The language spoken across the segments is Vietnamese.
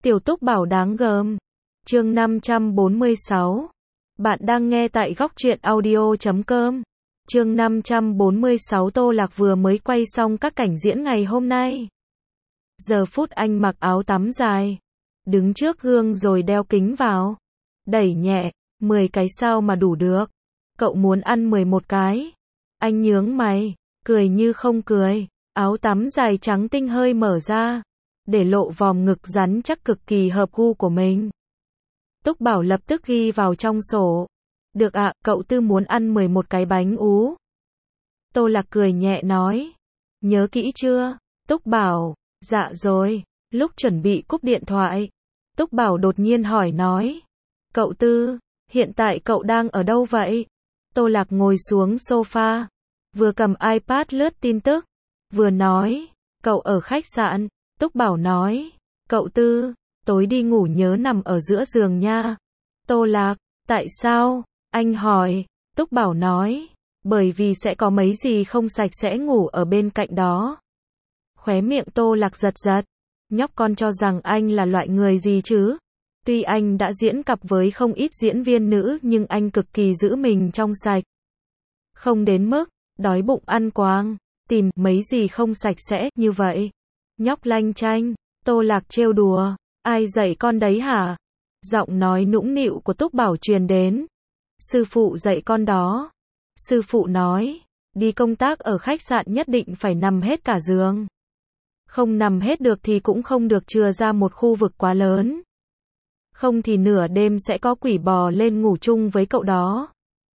Tiểu Túc Bảo đáng gờm. Chương 546. Bạn đang nghe tại góc truyện audio.com. Chương 546. Tô Lạc vừa mới quay xong các cảnh diễn ngày hôm nay. Giờ phút anh mặc áo tắm dài, đứng trước gương rồi đeo kính vào, đẩy nhẹ, 10 cái sao mà đủ được. Cậu muốn ăn 11 cái. Anh nhướng mày, cười như không cười. Áo tắm dài trắng tinh hơi mở ra, để lộ vòm ngực rắn chắc cực kỳ hợp gu của mình. Túc Bảo lập tức ghi vào trong sổ. Được ạ, cậu Tư muốn ăn 11 cái bánh ú. Tô Lạc cười nhẹ nói. Nhớ kỹ chưa? Túc Bảo, dạ rồi. Lúc chuẩn bị cúp điện thoại, Túc Bảo đột nhiên hỏi nói. Cậu Tư, hiện tại cậu đang ở đâu vậy? Tô Lạc ngồi xuống sofa, vừa cầm iPad lướt tin tức, vừa nói. Cậu ở khách sạn. Túc Bảo nói. Cậu Tư, tối đi ngủ nhớ nằm ở giữa giường nha. Tô Lạc, tại sao? Anh hỏi. Túc Bảo nói. Bởi vì sẽ có mấy gì không sạch sẽ ngủ ở bên cạnh đó. Khóe miệng Tô Lạc giật giật. Nhóc con cho rằng anh là loại người gì chứ? Tuy anh đã diễn cặp với không ít diễn viên nữ nhưng anh cực kỳ giữ mình trong sạch. Không đến mức đói bụng ăn quáng, tìm mấy gì không sạch sẽ như vậy. Nhóc lanh chanh. Tô Lạc trêu đùa. Ai dạy con đấy hả? Giọng nói nũng nịu của Túc Bảo truyền đến. Sư phụ dạy con đó. Sư phụ nói, đi công tác ở khách sạn nhất định phải nằm hết cả giường. Không nằm hết được thì cũng không được chừa ra một khu vực quá lớn. Không thì nửa đêm sẽ có quỷ bò lên ngủ chung với cậu đó.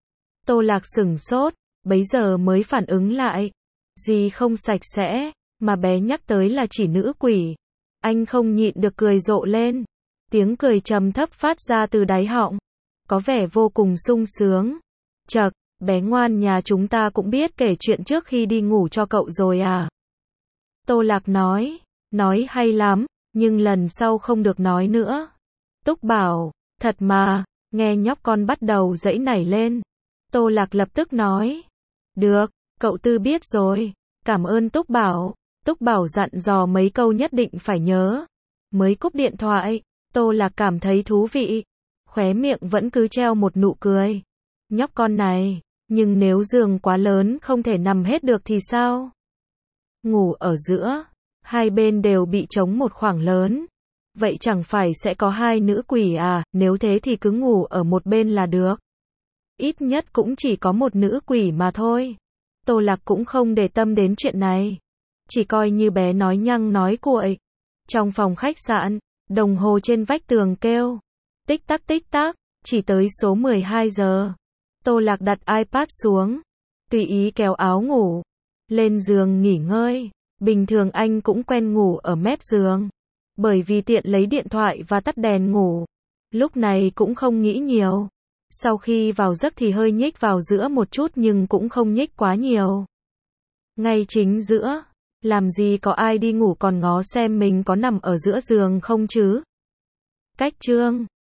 Tô Lạc sửng sốt, bấy giờ mới phản ứng lại. Gì không sạch sẽ, mà bé nhắc tới là chỉ nữ quỷ. Anh không nhịn được cười rộ lên. Tiếng cười trầm thấp phát ra từ đáy họng, có vẻ vô cùng sung sướng. Chậc, bé ngoan nhà chúng ta cũng biết kể chuyện trước khi đi ngủ cho cậu rồi à? Tô Lạc nói hay lắm, nhưng lần sau không được nói nữa. Túc Bảo, thật mà, nghe nhóc con bắt đầu giãy nảy lên. Tô Lạc lập tức nói. Được, cậu Tư biết rồi, cảm ơn Túc Bảo. Túc Bảo dặn dò mấy câu nhất định phải nhớ. Mới cúp điện thoại, Tô Lạc cảm thấy thú vị. Khóe miệng vẫn cứ treo một nụ cười. Nhóc con này, nhưng nếu giường quá lớn không thể nằm hết được thì sao? Ngủ ở giữa, hai bên đều bị trống một khoảng lớn. Vậy chẳng phải sẽ có hai nữ quỷ à? Nếu thế thì cứ ngủ ở một bên là được. Ít nhất cũng chỉ có một nữ quỷ mà thôi. Tô Lạc cũng không để tâm đến chuyện này, chỉ coi như bé nói nhăng nói cuội. Trong phòng khách sạn, đồng hồ trên vách tường kêu. Tích tắc, chỉ tới số 12 giờ. Tô Lạc đặt iPad xuống, tùy ý kéo áo ngủ, lên giường nghỉ ngơi. Bình thường anh cũng quen ngủ ở mép giường, bởi vì tiện lấy điện thoại và tắt đèn ngủ. Lúc này cũng không nghĩ nhiều. Sau khi vào giấc thì hơi nhích vào giữa một chút nhưng cũng không nhích quá nhiều. Ngay chính giữa, làm gì có ai đi ngủ còn ngó xem mình có nằm ở giữa giường không chứ? Cách chương